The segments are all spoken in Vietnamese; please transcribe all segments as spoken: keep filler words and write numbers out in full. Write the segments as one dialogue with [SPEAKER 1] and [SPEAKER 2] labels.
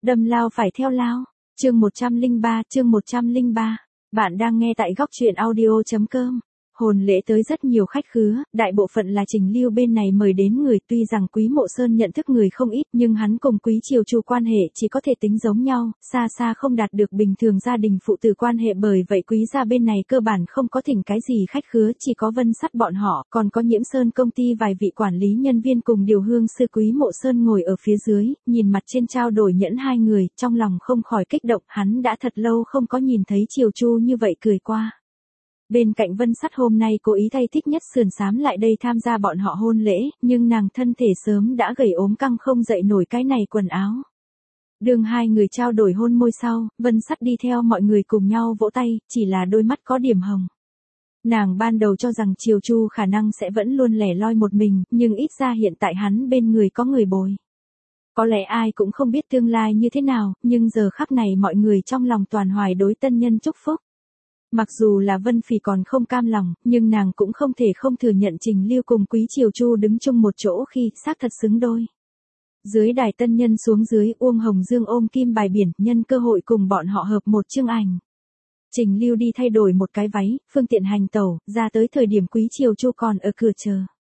[SPEAKER 1] Đâm lao phải theo lao. Chương một trăm lẻ ba, chương một trăm lẻ ba. Bạn đang nghe tại góc truyện audio chấm com. Hôn lễ tới rất nhiều khách khứa, đại bộ phận là Trình Lưu bên này mời đến người, tuy rằng Quý Mộ Sơn nhận thức người không ít, nhưng hắn cùng Quý Triều Chu quan hệ chỉ có thể tính giống nhau, xa xa không đạt được bình thường gia đình phụ tử quan hệ, bởi vậy Quý gia bên này cơ bản không có thỉnh cái gì khách khứa, chỉ có Vân Sắt bọn họ, còn có Nhiễm Sơn công ty vài vị quản lý nhân viên cùng điều hương sư. Quý Mộ Sơn ngồi ở phía dưới, nhìn mặt trên trao đổi nhẫn hai người, trong lòng không khỏi kích động, hắn đã thật lâu không có nhìn thấy Triều Chu như vậy cười qua. Bên cạnh Vân Sắt hôm nay cố ý thay thích nhất sườn xám lại đây tham gia bọn họ hôn lễ, nhưng nàng thân thể sớm đã gầy ốm căng không dậy nổi cái này quần áo. Đường hai người trao đổi hôn môi sau, Vân Sắt đi theo mọi người cùng nhau vỗ tay, chỉ là đôi mắt có điểm hồng. Nàng ban đầu cho rằng Triều Chu khả năng sẽ vẫn luôn lẻ loi một mình, nhưng ít ra hiện tại hắn bên người có người bồi. Có lẽ ai cũng không biết tương lai như thế nào, nhưng giờ khắc này mọi người trong lòng toàn hoài đối tân nhân chúc phúc. Mặc dù là Vân Phỉ còn không cam lòng, nhưng nàng cũng không thể không thừa nhận Trình Lưu cùng Quý Triều Chu đứng chung một chỗ khi xác thật xứng đôi. Dưới đài tân nhân xuống dưới, Uông Hồng Dương ôm kim bài biển, nhân cơ hội cùng bọn họ hợp một chương ảnh. Trình Lưu đi thay đổi một cái váy, phương tiện hành tẩu, ra tới thời điểm Quý Triều Chu còn ở cửa chờ.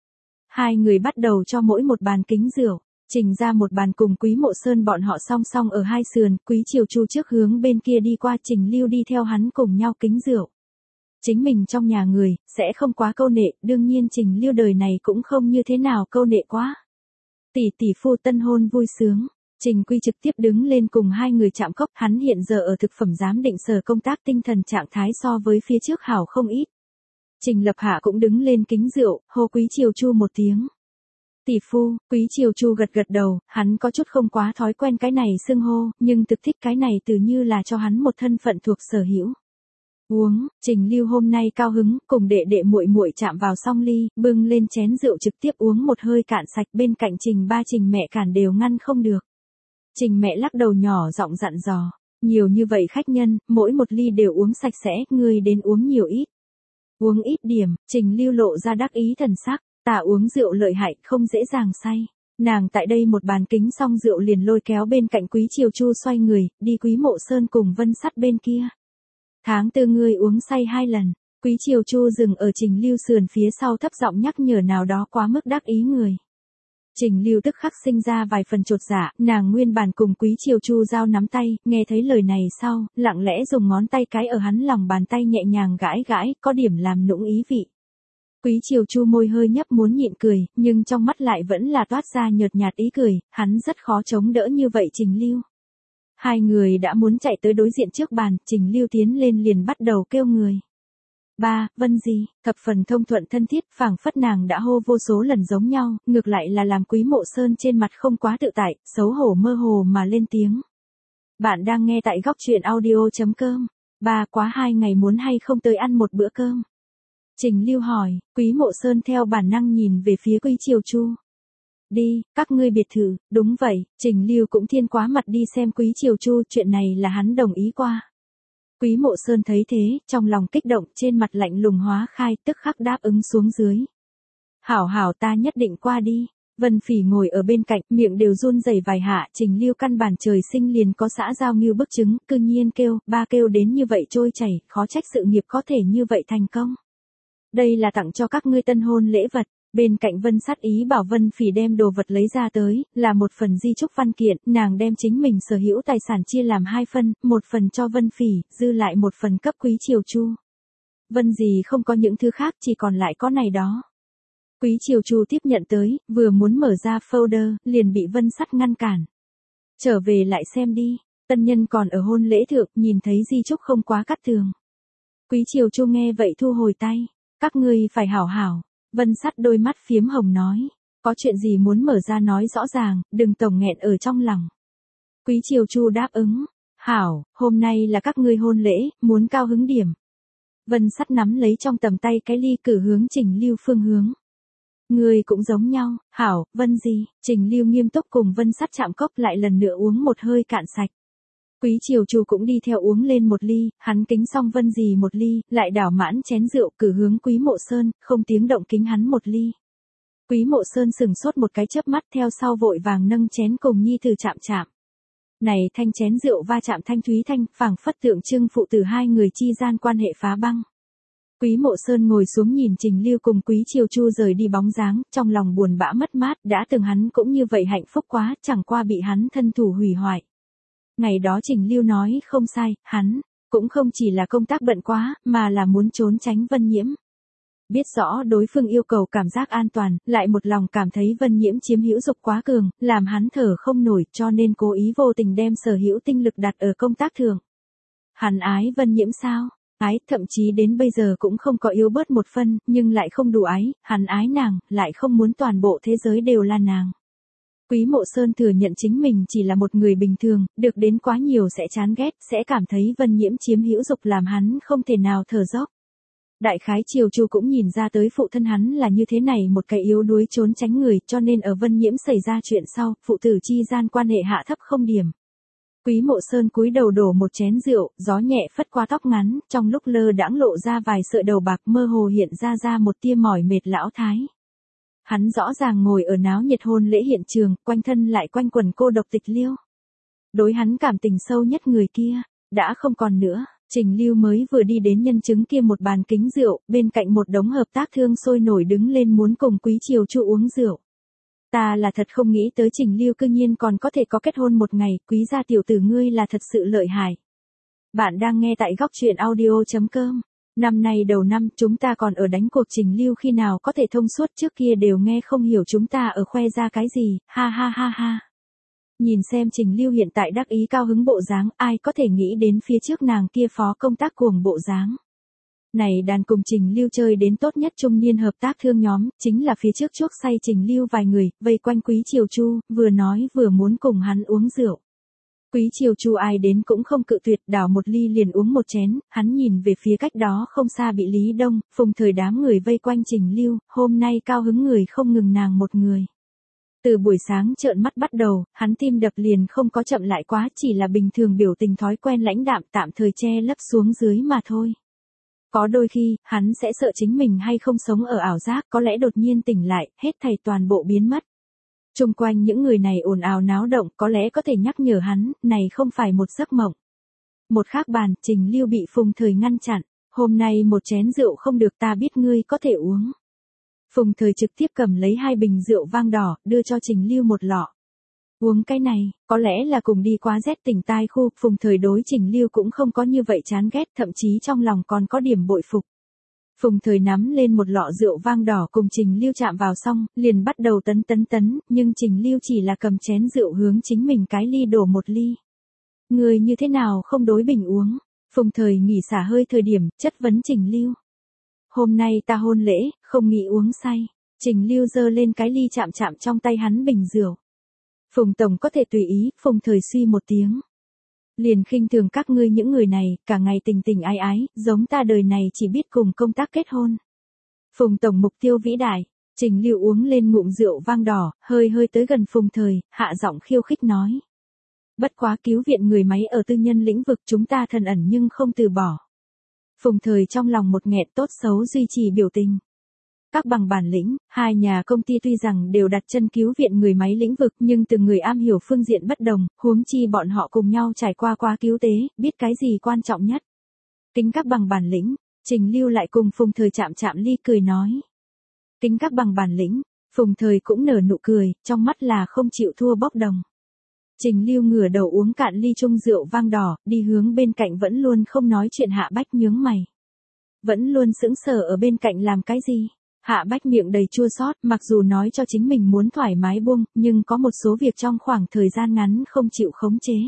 [SPEAKER 1] Hai người bắt đầu cho mỗi một bàn kính rượu. Trình ra một bàn cùng Quý Mộ Sơn bọn họ song song ở hai sườn, Quý Triều Chu trước hướng bên kia đi qua, Trình Lưu đi theo hắn cùng nhau kính rượu. Chính mình trong nhà người, sẽ không quá câu nệ, đương nhiên Trình Lưu đời này cũng không như thế nào câu nệ quá. Tỷ tỷ phu tân hôn vui sướng. Trình Quy trực tiếp đứng lên cùng hai người chạm cốc, hắn hiện giờ ở thực phẩm giám định sở công tác, tinh thần trạng thái so với phía trước hảo không ít. Trình Lập Hạ cũng đứng lên kính rượu, hô Quý Triều Chu một tiếng. Tỷ phu. Quý Triều Chu gật gật đầu, hắn có chút không quá thói quen cái này xưng hô, nhưng thực thích cái này từ như là cho hắn một thân phận thuộc sở hữu. Uống. Trình Lưu hôm nay cao hứng, cùng đệ đệ muội muội chạm vào song ly, bưng lên chén rượu trực tiếp uống một hơi cạn sạch, bên cạnh Trình ba Trình mẹ cản đều ngăn không được. Trình mẹ lắc đầu nhỏ giọng dặn dò, nhiều như vậy khách nhân, mỗi một ly đều uống sạch sẽ, ngươi đến uống nhiều ít. Uống ít điểm. Trình Lưu lộ ra đắc ý thần sắc. Ta uống rượu lợi hại, không dễ dàng say. Nàng tại đây một bàn kính xong rượu liền lôi kéo bên cạnh Quý Triều Chu xoay người, đi Quý Mộ Sơn cùng Vân Sắt bên kia. Tháng tư ngươi uống say hai lần. Quý Triều Chu dừng ở Trình Lưu sườn phía sau thấp giọng nhắc nhở nào đó quá mức đắc ý người. Trình Lưu tức khắc sinh ra vài phần chột dạ, nàng nguyên bản cùng Quý Triều Chu giao nắm tay, nghe thấy lời này sau, lặng lẽ dùng ngón tay cái ở hắn lòng bàn tay nhẹ nhàng gãi gãi, có điểm làm nũng ý vị. Quý Triều Chu môi hơi nhấp muốn nhịn cười, nhưng trong mắt lại vẫn là toát ra nhợt nhạt ý cười, hắn rất khó chống đỡ như vậy Trình Lưu. Hai người đã muốn chạy tới đối diện trước bàn, Trình Lưu tiến lên liền bắt đầu kêu người. Ba, Vân gì, thập phần thông thuận thân thiết, phảng phất nàng đã hô vô số lần giống nhau, ngược lại là làm Quý Mộ Sơn trên mặt không quá tự tại, xấu hổ mơ hồ mà lên tiếng. Bạn đang nghe tại góc truyện audio chấm com. Ba, quá hai ngày muốn hay không tới ăn một bữa cơm? Trình Lưu hỏi. Quý Mộ Sơn theo bản năng nhìn về phía Quý Triều Chu. Đi, các ngươi biệt thự. Đúng vậy. Trình Lưu cũng thiên quá mặt đi xem Quý Triều Chu, chuyện này là hắn đồng ý qua. Quý Mộ Sơn thấy thế, trong lòng kích động, trên mặt lạnh lùng hóa khai, tức khắc đáp ứng xuống dưới. Hảo hảo, ta nhất định qua đi. Vân Phỉ ngồi ở bên cạnh, miệng đều run rẩy vài hạ, Trình Lưu căn bản trời sinh liền có xã giao ngưu bức chứng, cư nhiên kêu, ba kêu đến như vậy trôi chảy, khó trách sự nghiệp có thể như vậy thành công. Đây là tặng cho các ngươi tân hôn lễ vật. Bên cạnh Vân Sắt ý bảo Vân Phỉ đem đồ vật lấy ra tới, là một phần di chúc văn kiện, nàng đem chính mình sở hữu tài sản chia làm hai phần, một phần cho Vân Phỉ, dư lại một phần cấp Quý Triều Chu. Vân gì không có những thứ khác, chỉ còn lại có này đó. Quý Triều Chu tiếp nhận tới, vừa muốn mở ra folder, liền bị Vân Sắt ngăn cản. Trở về lại xem đi, tân nhân còn ở hôn lễ thượng, nhìn thấy di chúc không quá cắt tường. Quý Triều Chu nghe vậy thu hồi tay. Các ngươi phải hảo hảo. Vân Sắt đôi mắt phiếm hồng nói. Có chuyện gì muốn mở ra nói rõ ràng, đừng tổng nghẹn ở trong lòng. Quý Triều Chu đáp ứng. Hảo, hôm nay là các ngươi hôn lễ, muốn cao hứng điểm. Vân Sắt nắm lấy trong tầm tay cái ly cử hướng Trình Lưu phương hướng. Ngươi cũng giống nhau. Hảo, Vân gì? Trình Lưu nghiêm túc cùng Vân Sắt chạm cốc lại lần nữa uống một hơi cạn sạch. Quý Triều Chu cũng đi theo uống lên một ly, hắn kính xong Vân gì một ly, lại đảo mãn chén rượu cử hướng Quý Mộ Sơn, không tiếng động kính hắn một ly. Quý Mộ Sơn sừng sốt một cái chớp mắt theo sau vội vàng nâng chén cùng nhi tử chạm chạm. Này thanh chén rượu va chạm thanh thúy thanh, phảng phất tượng trưng phụ tử hai người chi gian quan hệ phá băng. Quý Mộ Sơn ngồi xuống nhìn Trình Lưu cùng Quý Triều Chu rời đi bóng dáng, trong lòng buồn bã mất mát, đã từng hắn cũng như vậy hạnh phúc quá, chẳng qua bị hắn thân thủ hủy hoại. Ngày đó Trình Lưu nói không sai, hắn cũng không chỉ là công tác bận quá, mà là muốn trốn tránh Vân Nhiễm. Biết rõ đối phương yêu cầu cảm giác an toàn, lại một lòng cảm thấy Vân Nhiễm chiếm hữu dục quá cường, làm hắn thở không nổi, cho nên cố ý vô tình đem sở hữu tinh lực đặt ở công tác thượng. Hắn ái Vân Nhiễm sao? Ái, thậm chí đến bây giờ cũng không có yêu bớt một phân, nhưng lại không đủ ái, hắn ái nàng, lại không muốn toàn bộ thế giới đều là nàng. Quý Mộ Sơn thừa nhận chính mình chỉ là một người bình thường, được đến quá nhiều sẽ chán ghét, sẽ cảm thấy Vân Nhiễm chiếm hữu dục làm hắn không thể nào thở dốc. Đại khái Triều Chu cũng nhìn ra tới phụ thân hắn là như thế này một cái yếu đuối trốn tránh người, cho nên ở Vân Nhiễm xảy ra chuyện sau, phụ tử chi gian quan hệ hạ thấp không điểm. Quý Mộ Sơn cúi đầu đổ một chén rượu, gió nhẹ phất qua tóc ngắn, trong lúc lơ đãng lộ ra vài sợi đầu bạc, mơ hồ hiện ra ra một tia mỏi mệt lão thái. Hắn rõ ràng ngồi ở náo nhiệt hôn lễ hiện trường, quanh thân lại quanh quẩn cô độc tịch liêu. Đối hắn cảm tình sâu nhất người kia, đã không còn nữa. Trình Lưu mới vừa đi đến nhân chứng kia một bàn kính rượu, bên cạnh một đống hợp tác thương sôi nổi đứng lên muốn cùng Quý Triều Chu uống rượu. Ta là thật không nghĩ tới Trình Lưu cư nhiên còn có thể có kết hôn một ngày, Quý gia tiểu tử ngươi là thật sự lợi hại. Bạn đang nghe tại góc truyện audio chấm com. Năm nay đầu năm chúng ta còn ở đánh cuộc Trình Lưu khi nào có thể thông suốt, trước kia đều nghe không hiểu chúng ta ở khoe ra cái gì, ha ha ha ha. Nhìn xem Trình Lưu hiện tại đắc ý cao hứng bộ dáng, ai có thể nghĩ đến phía trước nàng kia phó công tác cuồng bộ dáng. Này đàn cùng Trình Lưu chơi đến tốt nhất trung niên hợp tác thương nhóm, chính là phía trước chuốc say Trình Lưu vài người, vây quanh Quý Triều Chu, vừa nói vừa muốn cùng hắn uống rượu. Quý Triều Chu ai đến cũng không cự tuyệt, đảo một ly liền uống một chén, hắn nhìn về phía cách đó không xa bị Lý Đông, Phùng Thời đám người vây quanh Trình Lưu, hôm nay cao hứng người không ngừng nàng một người. Từ buổi sáng trợn mắt bắt đầu, hắn tim đập liền không có chậm lại quá, chỉ là bình thường biểu tình thói quen lãnh đạm tạm thời che lấp xuống dưới mà thôi. Có đôi khi, hắn sẽ sợ chính mình hay không sống ở ảo giác, có lẽ đột nhiên tỉnh lại, hết thảy toàn bộ biến mất. Chung quanh những người này ồn ào náo động, có lẽ có thể nhắc nhở hắn, này không phải một giấc mộng. Một khác bàn, Trình Lưu bị Phùng Thời ngăn chặn, hôm nay một chén rượu không được, ta biết ngươi có thể uống. Phùng Thời trực tiếp cầm lấy hai bình rượu vang đỏ, đưa cho Trình Lưu một lọ. Uống cái này, có lẽ là cùng đi quá rét tỉnh tai khu, Phùng Thời đối Trình Lưu cũng không có như vậy chán ghét, thậm chí trong lòng còn có điểm bội phục. Phùng Thời nắm lên một lọ rượu vang đỏ cùng Trình Lưu chạm vào xong, liền bắt đầu tấn tấn tấn, nhưng Trình Lưu chỉ là cầm chén rượu hướng chính mình cái ly đổ một ly. Người như thế nào không đối bình uống? Phùng Thời nghỉ xả hơi thời điểm, chất vấn Trình Lưu. Hôm nay ta hôn lễ, không nghĩ uống say. Trình Lưu giơ lên cái ly chạm chạm trong tay hắn bình rượu. Phùng Tổng có thể tùy ý, Phùng Thời suy một tiếng. Liền khinh thường các ngươi những người này, cả ngày tình tình ái ái, giống ta đời này chỉ biết cùng công tác kết hôn. Phùng Tổng mục tiêu vĩ đại, Trình Lưu uống lên ngụm rượu vang đỏ, hơi hơi tới gần Phùng Thời, hạ giọng khiêu khích nói. Bất quá cứu viện người máy ở tư nhân lĩnh vực chúng ta thần ẩn nhưng không từ bỏ. Phùng Thời trong lòng một nghẹt tốt xấu duy trì biểu tình. Các bằng bản lĩnh, hai nhà công ty tuy rằng đều đặt chân cứu viện người máy lĩnh vực nhưng từng người am hiểu phương diện bất đồng, huống chi bọn họ cùng nhau trải qua qua cứu tế, biết cái gì quan trọng nhất. Kính các bằng bản lĩnh, Trình Lưu lại cùng Phùng Thời chạm chạm ly cười nói. Kính các bằng bản lĩnh, Phùng Thời cũng nở nụ cười, trong mắt là không chịu thua bốc đồng. Trình Lưu ngửa đầu uống cạn ly chung rượu vang đỏ, đi hướng bên cạnh vẫn luôn không nói chuyện Hạ Bách nhướng mày. Vẫn luôn sững sờ ở bên cạnh làm cái gì? Hạ Bách miệng đầy chua xót, mặc dù nói cho chính mình muốn thoải mái buông, nhưng có một số việc trong khoảng thời gian ngắn không chịu khống chế.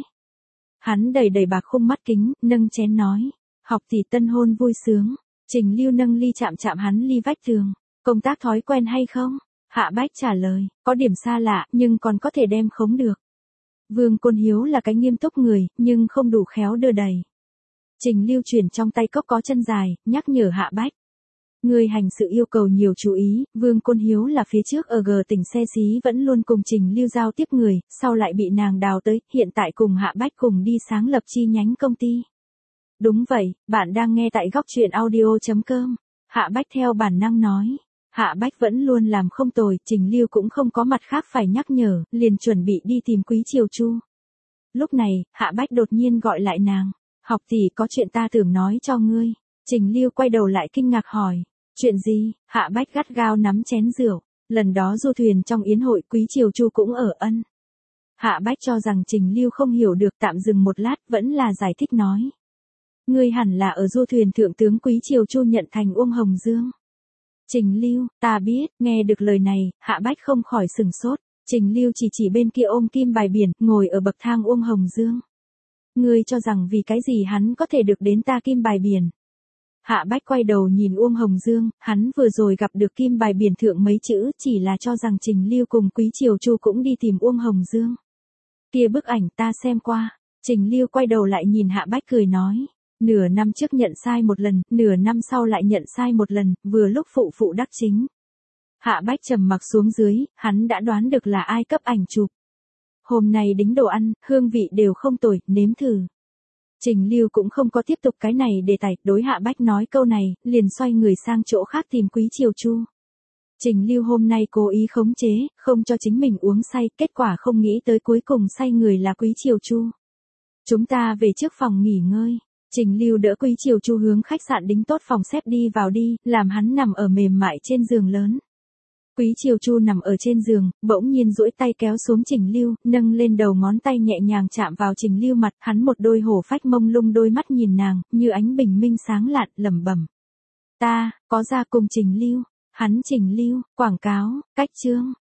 [SPEAKER 1] Hắn đầy đầy bạc khung mắt kính, nâng chén nói, học tỷ tân hôn vui sướng. Trình Lưu nâng ly chạm chạm hắn ly vách tường, công tác thói quen hay không? Hạ Bách trả lời, có điểm xa lạ, nhưng còn có thể đem khống được. Vương Côn Hiếu là cái nghiêm túc người, nhưng không đủ khéo đưa đẩy. Trình Lưu chuyển trong tay cốc có chân dài, nhắc nhở Hạ Bách. Người hành sự yêu cầu nhiều chú ý, Vương Côn Hiếu là phía trước ở G tỉnh xe xí vẫn luôn cùng Trình Lưu giao tiếp người, sau lại bị nàng đào tới, hiện tại cùng Hạ Bách cùng đi sáng lập chi nhánh công ty. Đúng vậy, bạn đang nghe tại góc truyện audio chấm com. Hạ Bách theo bản năng nói. Hạ Bách vẫn luôn làm không tồi, Trình Lưu cũng không có mặt khác phải nhắc nhở, liền chuẩn bị đi tìm Quý Triều Chu. Lúc này, Hạ Bách đột nhiên gọi lại nàng. Học tỷ có chuyện ta tưởng nói cho ngươi. Trình Lưu quay đầu lại kinh ngạc hỏi. Chuyện gì? Hạ Bách gắt gao nắm chén rượu. Lần đó du thuyền trong yến hội Quý Triều Chu cũng ở ân. Hạ Bách cho rằng Trình Lưu không hiểu được, tạm dừng một lát vẫn là giải thích nói. Ngươi hẳn là ở du thuyền thượng tướng Quý Triều Chu nhận thành Uông Hồng Dương. Trình Lưu, ta biết, nghe được lời này, Hạ Bách không khỏi sừng sốt. Trình Lưu chỉ chỉ bên kia ôm kim bài biển, ngồi ở bậc thang Uông Hồng Dương. Ngươi cho rằng vì cái gì hắn có thể được đến ta kim bài biển? Hạ Bách quay đầu nhìn Uông Hồng Dương, hắn vừa rồi gặp được kim bài biển thượng mấy chữ chỉ là cho rằng Trình Lưu cùng Quý Triều Chu cũng đi tìm Uông Hồng Dương. Kia bức ảnh ta xem qua. Trình Lưu quay đầu lại nhìn Hạ Bách cười nói. Nửa năm trước nhận sai một lần, nửa năm sau lại nhận sai một lần, vừa lúc phụ phụ đắc chính. Hạ Bách trầm mặc xuống dưới, hắn đã đoán được là ai cấp ảnh chụp. Hôm nay đính đồ ăn, hương vị đều không tồi, nếm thử. Trình Lưu cũng không có tiếp tục cái này đề tài, đối Hạ Bách nói câu này, liền xoay người sang chỗ khác tìm Quý Triều Chu. Trình Lưu hôm nay cố ý khống chế, không cho chính mình uống say, kết quả không nghĩ tới cuối cùng say người là Quý Triều Chu. Chúng ta về trước phòng nghỉ ngơi. Trình Lưu đỡ Quý Triều Chu hướng khách sạn đính tốt phòng xếp đi vào đi, làm hắn nằm ở mềm mại trên giường lớn. Quý Triều Chu nằm ở trên giường, bỗng nhiên duỗi tay kéo xuống Trình Lưu, nâng lên đầu ngón tay nhẹ nhàng chạm vào Trình Lưu mặt, hắn một đôi hổ phách mông lung đôi mắt nhìn nàng, như ánh bình minh sáng lạn, lẩm bẩm. Ta, có ra cùng Trình Lưu, hắn Trình Lưu, quảng cáo, cách chương.